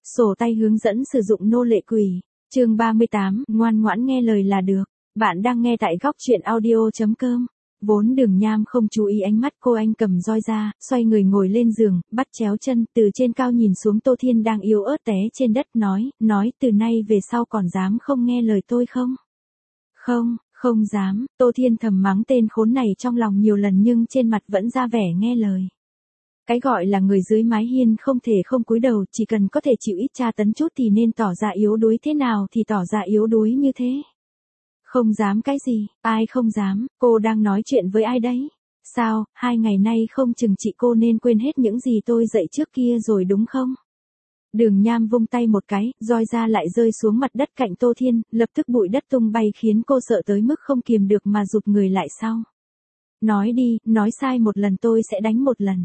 Sổ tay hướng dẫn sử dụng nô lệ quỷ. Chương 38, ngoan ngoãn nghe lời là được. Bạn đang nghe tại góc truyện audio.com. Vốn Đường Nham không chú ý ánh mắt cô, anh cầm roi ra, xoay người ngồi lên giường, bắt chéo chân, từ trên cao nhìn xuống Tô Thiên đang yếu ớt té trên đất, nói từ nay về sau còn dám không nghe lời tôi không? Không dám. Tô Thiên thầm mắng tên khốn này trong lòng nhiều lần nhưng trên mặt vẫn ra vẻ nghe lời. Cái gọi là người dưới mái hiên không thể không cúi đầu, chỉ cần có thể chịu ít tra tấn chút thì nên tỏ ra yếu đuối thế nào thì tỏ ra yếu đuối như thế. Không dám cái gì, ai không dám, cô đang nói chuyện với ai đấy? Sao, 2 ngày nay không chừng chị cô nên quên hết những gì tôi dạy trước kia rồi đúng không? Đường Nham vung tay một cái, roi ra lại rơi xuống mặt đất cạnh Tô Thiên, lập tức bụi đất tung bay khiến cô sợ tới mức không kiềm được mà rụt người lại sau. Nói đi, nói sai 1 lần tôi sẽ đánh 1 lần.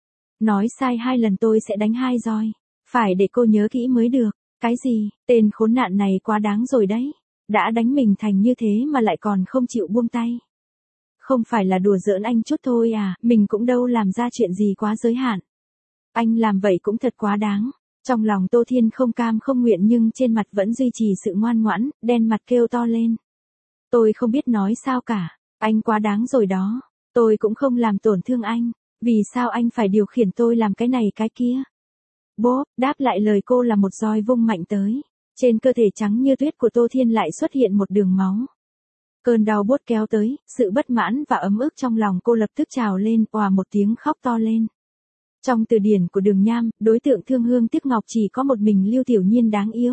Nói sai 2 lần tôi sẽ đánh 2 roi. Phải để cô nhớ kỹ mới được. Cái gì, tên khốn nạn này quá đáng rồi đấy. Đã đánh mình thành như thế mà lại còn không chịu buông tay. Không phải là đùa giỡn anh chút thôi à, mình cũng đâu làm ra chuyện gì quá giới hạn. Anh làm vậy cũng thật quá đáng. Trong lòng Tô Thiên không cam không nguyện nhưng trên mặt vẫn duy trì sự ngoan ngoãn, đen mặt kêu to lên. Tôi không biết nói sao cả, anh quá đáng rồi đó. Tôi cũng không làm tổn thương anh. Vì sao anh phải điều khiển tôi làm cái này cái kia? Bố, đáp lại lời cô là một roi vung mạnh tới. Trên cơ thể trắng như tuyết của Tô Thiên lại xuất hiện một đường máu. Cơn đau buốt kéo tới, sự bất mãn và ấm ức trong lòng cô lập tức trào lên, òa một tiếng khóc to lên. Trong từ điển của Đường Nham, đối tượng thương hương tiếc ngọc chỉ có một mình Lưu Tiểu Nhiên đáng yêu.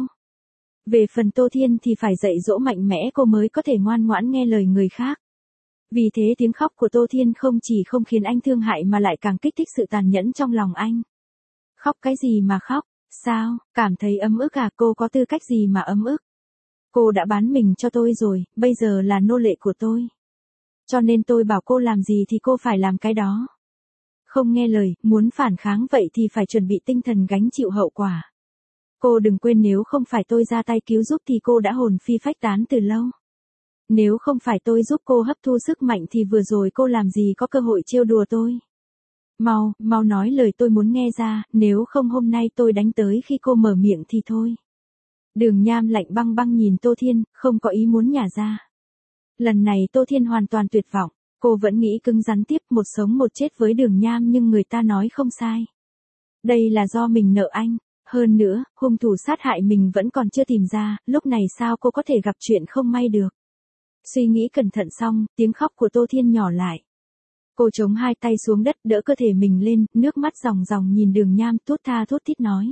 Về phần Tô Thiên thì phải dạy dỗ mạnh mẽ cô mới có thể ngoan ngoãn nghe lời người khác. Vì thế tiếng khóc của Tô Thiên không chỉ không khiến anh thương hại mà lại càng kích thích sự tàn nhẫn trong lòng anh. Khóc cái gì mà khóc? Sao, cảm thấy ấm ức à? Cô có tư cách gì mà ấm ức? Cô đã bán mình cho tôi rồi, bây giờ là nô lệ của tôi. Cho nên tôi bảo cô làm gì thì cô phải làm cái đó. Không nghe lời, muốn phản kháng vậy thì phải chuẩn bị tinh thần gánh chịu hậu quả. Cô đừng quên nếu không phải tôi ra tay cứu giúp thì cô đã hồn phi phách tán từ lâu. Nếu không phải tôi giúp cô hấp thu sức mạnh thì vừa rồi cô làm gì có cơ hội trêu đùa tôi. Mau nói lời tôi muốn nghe ra, nếu không hôm nay tôi đánh tới khi cô mở miệng thì thôi. Đường Nham lạnh băng băng nhìn Tô Thiên, không có ý muốn nhả ra. Lần này Tô Thiên hoàn toàn tuyệt vọng, cô vẫn nghĩ cứng rắn tiếp một sống một chết với Đường Nham nhưng người ta nói không sai. Đây là do mình nợ anh, hơn nữa, hung thủ sát hại mình vẫn còn chưa tìm ra, lúc này sao cô có thể gặp chuyện không may được. Suy nghĩ cẩn thận xong, tiếng khóc của Tô Thiên nhỏ lại. Cô chống 2 tay xuống đất đỡ cơ thể mình lên, nước mắt ròng ròng nhìn Đường Nham thốt tha thốt thít nói.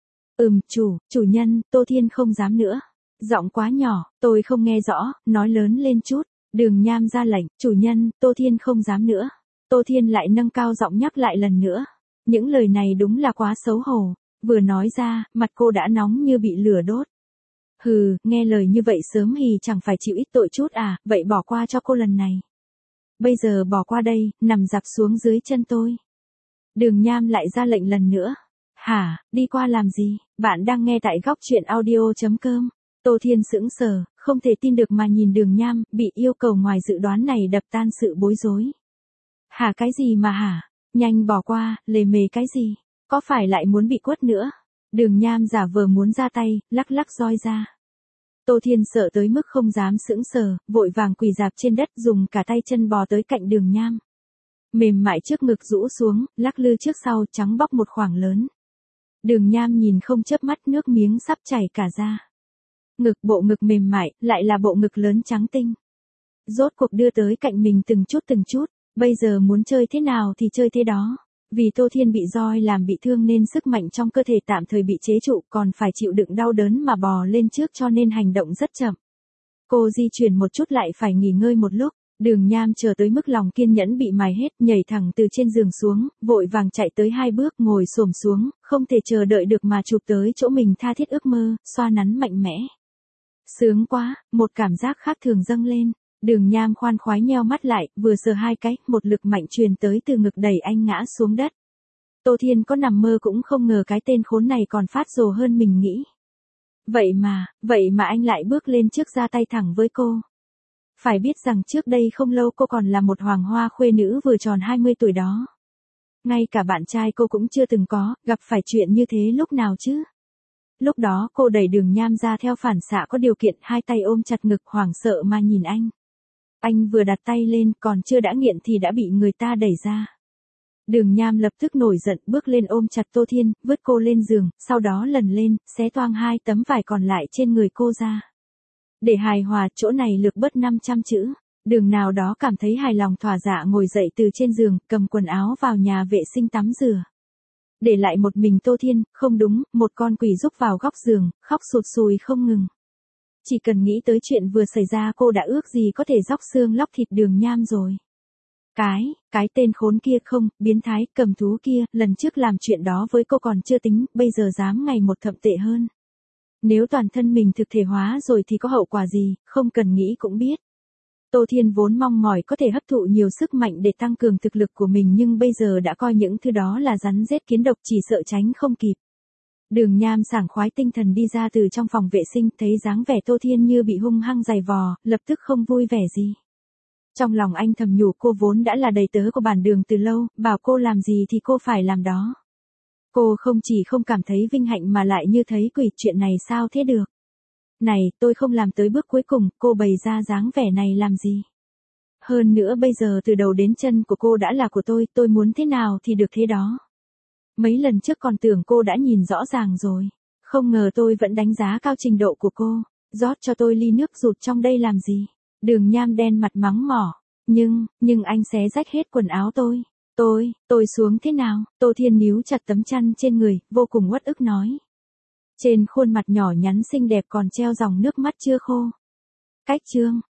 Chủ nhân, Tô Thiên không dám nữa. Giọng quá nhỏ, tôi không nghe rõ, nói lớn lên chút. Đường Nham ra lệnh, chủ nhân, Tô Thiên không dám nữa. Tô Thiên lại nâng cao giọng nhắc lại lần nữa. Những lời này đúng là quá xấu hổ. Vừa nói ra, mặt cô đã nóng như bị lửa đốt. Hừ, nghe lời như vậy sớm hì chẳng phải chịu ít tội chút à, vậy bỏ qua cho cô lần này. Bây giờ bỏ qua đây, nằm dạp xuống dưới chân tôi. Đường Nham lại ra lệnh lần nữa. Hả, đi qua làm gì? Bạn đang nghe tại góc truyện audio.com. Tô Thiên sững sờ, không thể tin được mà nhìn Đường Nham, bị yêu cầu ngoài dự đoán này đập tan sự bối rối. Hả cái gì mà hả? Nhanh bỏ qua, lề mề cái gì? Có phải lại muốn bị quất nữa? Đường Nham giả vờ muốn ra tay, lắc lắc roi ra. Tô Thiên sợ tới mức không dám sững sờ, vội vàng quỳ rạp trên đất dùng cả tay chân bò tới cạnh Đường Nham. Mềm mại trước ngực rũ xuống, lắc lư trước sau trắng bóc một khoảng lớn. Đường Nham nhìn không chớp mắt nước miếng sắp chảy cả ra. Bộ ngực mềm mại, lại là bộ ngực lớn trắng tinh. Rốt cuộc đưa tới cạnh mình từng chút, bây giờ muốn chơi thế nào thì chơi thế đó. Vì Tô Thiên bị roi làm bị thương nên sức mạnh trong cơ thể tạm thời bị chế trụ còn phải chịu đựng đau đớn mà bò lên trước cho nên hành động rất chậm. Cô di chuyển một chút lại phải nghỉ ngơi một lúc, Đường Nham chờ tới mức lòng kiên nhẫn bị mài hết nhảy thẳng từ trên giường xuống, vội vàng chạy tới 2 bước ngồi xổm xuống, không thể chờ đợi được mà chụp tới chỗ mình tha thiết ước mơ, xoa nắn mạnh mẽ. Sướng quá, một cảm giác khác thường dâng lên. Đường Nham khoan khoái nheo mắt lại, vừa sờ 2 cái, một lực mạnh truyền tới từ ngực đẩy anh ngã xuống đất. Tô Thiên có nằm mơ cũng không ngờ cái tên khốn này còn phát rồ hơn mình nghĩ. Vậy mà anh lại bước lên trước ra tay thẳng với cô. Phải biết rằng trước đây không lâu cô còn là một hoàng hoa khuê nữ vừa tròn 20 tuổi đó. Ngay cả bạn trai cô cũng chưa từng có, gặp phải chuyện như thế lúc nào chứ. Lúc đó cô đẩy Đường Nham ra theo phản xạ có điều kiện, hai tay ôm chặt ngực hoảng sợ mà nhìn anh. Anh vừa đặt tay lên còn chưa đã nghiện thì đã bị người ta đẩy ra. Đường Nham lập tức nổi giận bước lên ôm chặt Tô Thiên, vứt cô lên giường, sau đó lần lên, xé toang hai tấm vải còn lại trên người cô ra. Để hài hòa, chỗ này lược bớt 500 chữ. Đường nào đó cảm thấy hài lòng thỏa dạ ngồi dậy từ trên giường, cầm quần áo vào nhà vệ sinh tắm rửa. Để lại một mình Tô Thiên, không đúng, một con quỷ rúc vào góc giường, khóc sụt sùi không ngừng. Chỉ cần nghĩ tới chuyện vừa xảy ra cô đã ước gì có thể róc xương lóc thịt Đường Nham rồi. Cái tên khốn kia không, biến thái, cầm thú kia, lần trước làm chuyện đó với cô còn chưa tính, bây giờ dám ngày một thậm tệ hơn. Nếu toàn thân mình thực thể hóa rồi thì có hậu quả gì, không cần nghĩ cũng biết. Tô Thiên vốn mong mỏi có thể hấp thụ nhiều sức mạnh để tăng cường thực lực của mình nhưng bây giờ đã coi những thứ đó là rắn rết kiến độc, chỉ sợ tránh không kịp. Đường Nham sảng khoái tinh thần đi ra từ trong phòng vệ sinh, thấy dáng vẻ Tô Thiên như bị hung hăng giày vò, lập tức không vui vẻ gì. Trong lòng anh thầm nhủ cô vốn đã là đầy tớ của bản Đường từ lâu, bảo cô làm gì thì cô phải làm đó. Cô không chỉ không cảm thấy vinh hạnh mà lại như thấy quỷ, chuyện này sao thế được. Này, tôi không làm tới bước cuối cùng, cô bày ra dáng vẻ này làm gì. Hơn nữa bây giờ từ đầu đến chân của cô đã là của tôi muốn thế nào thì được thế đó. Mấy lần trước còn tưởng cô đã nhìn rõ ràng rồi. Không ngờ tôi vẫn đánh giá cao trình độ của cô. Rót cho tôi ly nước rụt trong đây làm gì. Đường Nham đen mặt mắng mỏ. Nhưng anh xé rách hết quần áo tôi. Tôi xuống thế nào? Tô Thiên níu chặt tấm chăn trên người, vô cùng uất ức nói. Trên khuôn mặt nhỏ nhắn xinh đẹp còn treo dòng nước mắt chưa khô. Cách chương